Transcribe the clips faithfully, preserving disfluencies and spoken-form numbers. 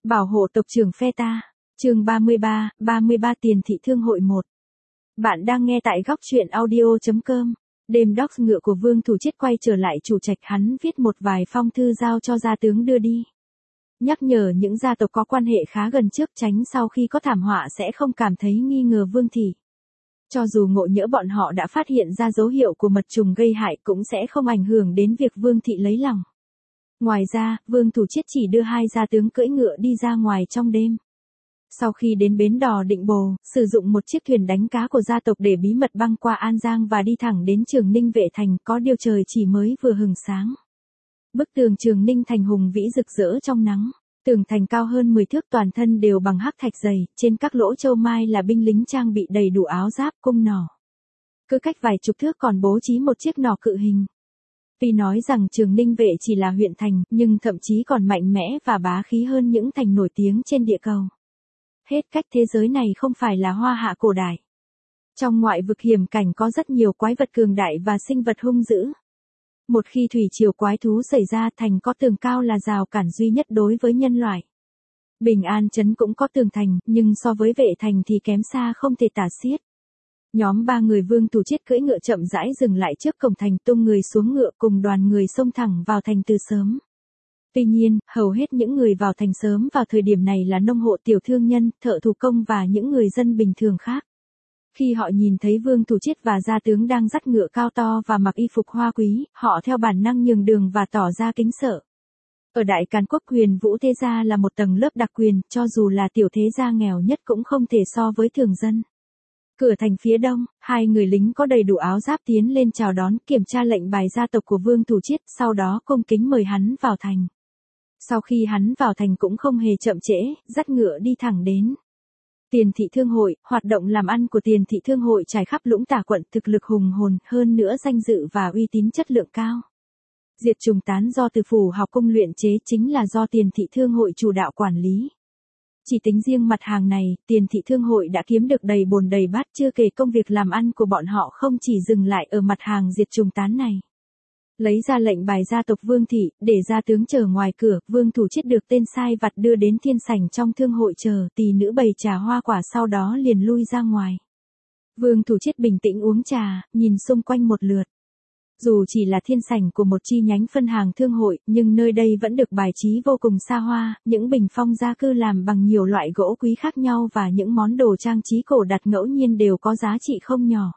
Bảo hộ tộc trưởng phe ta. Chương ba mươi ba, ba mươi ba Tiền thị thương hội một. Bạn đang nghe tại góc truyện audio chấm com. Đêm docs ngựa của Vương Thủ Chiết quay trở lại chủ trạch, hắn viết một vài phong thư giao cho gia tướng đưa đi. Nhắc nhở những gia tộc có quan hệ khá gần trước, tránh sau khi có thảm họa sẽ không cảm thấy nghi ngờ Vương thị. Cho dù ngộ nhỡ bọn họ đã phát hiện ra dấu hiệu của mật trùng gây hại cũng sẽ không ảnh hưởng đến việc Vương thị lấy lòng. Ngoài ra, Vương Thủ Chiết chỉ đưa hai gia tướng cưỡi ngựa đi ra ngoài trong đêm. Sau khi đến bến đò Định Bồ, sử dụng một chiếc thuyền đánh cá của gia tộc để bí mật băng qua An Giang và đi thẳng đến Trường Ninh Vệ Thành, có điều trời chỉ mới vừa hừng sáng. Bức tường Trường Ninh Thành hùng vĩ rực rỡ trong nắng. Tường thành cao hơn mười thước, toàn thân đều bằng hắc thạch dày, trên các lỗ châu mai là binh lính trang bị đầy đủ áo giáp, cung nỏ. Cứ cách vài chục thước còn bố trí một chiếc nỏ cự hình. Tuy nói rằng Trường Ninh Vệ chỉ là huyện thành, nhưng thậm chí còn mạnh mẽ và bá khí hơn những thành nổi tiếng trên địa cầu. Hết cách, thế giới này không phải là hoa hạ cổ đại. Trong ngoại vực hiểm cảnh có rất nhiều quái vật cường đại và sinh vật hung dữ. Một khi thủy triều quái thú xảy ra, thành có tường cao là rào cản duy nhất đối với nhân loại. Bình An trấn cũng có tường thành, nhưng so với Vệ Thành thì kém xa không thể tả xiết. Nhóm ba người Vương Thủ Chiết cưỡi ngựa chậm rãi dừng lại trước cổng thành, tung người xuống ngựa cùng đoàn người xông thẳng vào thành từ sớm. Tuy nhiên, hầu hết những người vào thành sớm vào thời điểm này là nông hộ, tiểu thương nhân, thợ thủ công và những người dân bình thường khác. Khi họ nhìn thấy Vương Thủ Chiết và gia tướng đang dắt ngựa cao to và mặc y phục hoa quý, họ theo bản năng nhường đường và tỏ ra kính sợ. Ở Đại Càn Quốc, Huyền Vũ thế gia là một tầng lớp đặc quyền, cho dù là tiểu thế gia nghèo nhất cũng không thể so với thường dân. Cửa thành phía đông, hai người lính có đầy đủ áo giáp tiến lên chào đón, kiểm tra lệnh bài gia tộc của Vương Thủ Chiết, sau đó cung kính mời hắn vào thành. Sau khi hắn vào thành cũng không hề chậm trễ, dắt ngựa đi thẳng đến Tiền thị thương hội. Hoạt động làm ăn của Tiền thị thương hội trải khắp Lũng Tả quận, thực lực hùng hồn, hơn nữa danh dự và uy tín chất lượng cao. Diệt trùng tán do Từ Phủ Học Cung luyện chế chính là do Tiền thị thương hội chủ đạo quản lý. Chỉ tính riêng mặt hàng này, Tiền thị thương hội đã kiếm được đầy bồn đầy bát, chưa kể công việc làm ăn của bọn họ không chỉ dừng lại ở mặt hàng diệt trùng tán này. Lấy ra lệnh bài gia tộc Vương thị, để gia tướng chờ ngoài cửa, Vương Thủ Chiết được tên sai vặt đưa đến thiên sảnh trong thương hội chờ, tỷ nữ bày trà hoa quả, sau đó liền lui ra ngoài. Vương Thủ Chiết bình tĩnh uống trà, nhìn xung quanh một lượt. Dù chỉ là thiên sảnh của một chi nhánh phân hàng thương hội, nhưng nơi đây vẫn được bài trí vô cùng xa hoa, những bình phong gia cư làm bằng nhiều loại gỗ quý khác nhau và những món đồ trang trí cổ đặt ngẫu nhiên đều có giá trị không nhỏ.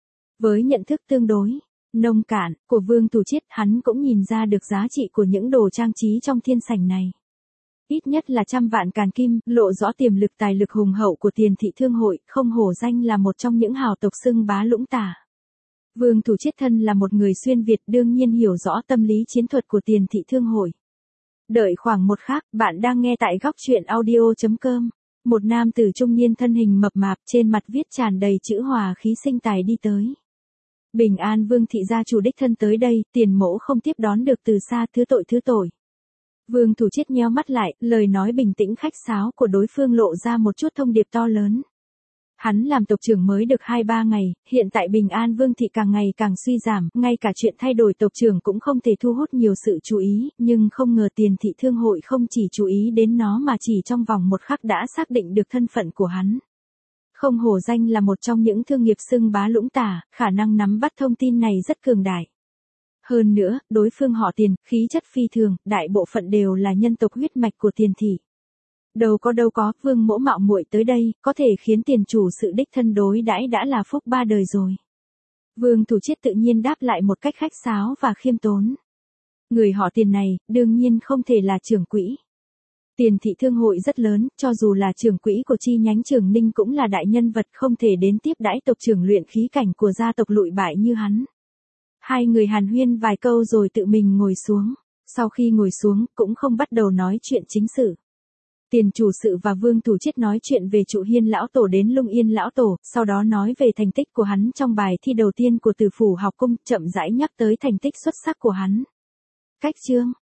Với nhận thức tương đối nông cạn của Vương Thủ Chiết, hắn cũng nhìn ra được giá trị của những đồ trang trí trong thiên sảnh này. Ít nhất là trăm vạn càn kim, lộ rõ tiềm lực tài lực hùng hậu của Tiền thị thương hội, không hổ danh là một trong những hào tộc xưng bá Lũng Tả. Vương Thủ Chiết thân là một người xuyên Việt, đương nhiên hiểu rõ tâm lý chiến thuật của Tiền thị thương hội. Đợi khoảng một khắc, bạn đang nghe tại góc truyện audio chấm com. Một nam tử trung niên thân hình mập mạp, trên mặt viết tràn đầy chữ hòa khí sinh tài đi tới. Bình An Vương thị gia chủ đích thân tới đây, Tiền mỗ không tiếp đón được từ xa, thứ tội thứ tội. Vương Thủ Chiết nheo mắt lại, lời nói bình tĩnh khách sáo của đối phương lộ ra một chút thông điệp to lớn. Hắn làm tộc trưởng mới được hai ba ngày, hiện tại Bình An Vương thị càng ngày càng suy giảm, ngay cả chuyện thay đổi tộc trưởng cũng không thể thu hút nhiều sự chú ý, nhưng không ngờ Tiền thị thương hội không chỉ chú ý đến nó mà chỉ trong vòng một khắc đã xác định được thân phận của hắn. Không hổ danh là một trong những thương nghiệp xưng bá Lũng Tả, khả năng nắm bắt thông tin này rất cường đại. Hơn nữa, đối phương họ Tiền, khí chất phi thường, đại bộ phận đều là nhân tộc huyết mạch của Tiền thị. Đâu có đâu có, Vương mỗ mạo muội tới đây, có thể khiến tiền chủ sự đích thân đối đãi đã là phúc ba đời rồi. Vương Thủ Chiết tự nhiên đáp lại một cách khách sáo và khiêm tốn. Người họ Tiền này, đương nhiên không thể là trưởng quỹ. Tiền thị thương hội rất lớn, cho dù là trưởng quỹ của chi nhánh Trường Ninh cũng là đại nhân vật, không thể đến tiếp đãi tộc trưởng luyện khí cảnh của gia tộc lụi bại như hắn. Hai người hàn huyên vài câu rồi tự mình ngồi xuống. Sau khi ngồi xuống, cũng không bắt đầu nói chuyện chính sự. Tiền chủ sự và Vương Thủ Chiết nói chuyện về Trụ Hiên lão tổ đến Lung Yên lão tổ, sau đó nói về thành tích của hắn trong bài thi đầu tiên của Từ Phủ Học Cung, chậm rãi nhắc tới thành tích xuất sắc của hắn. Cách chương,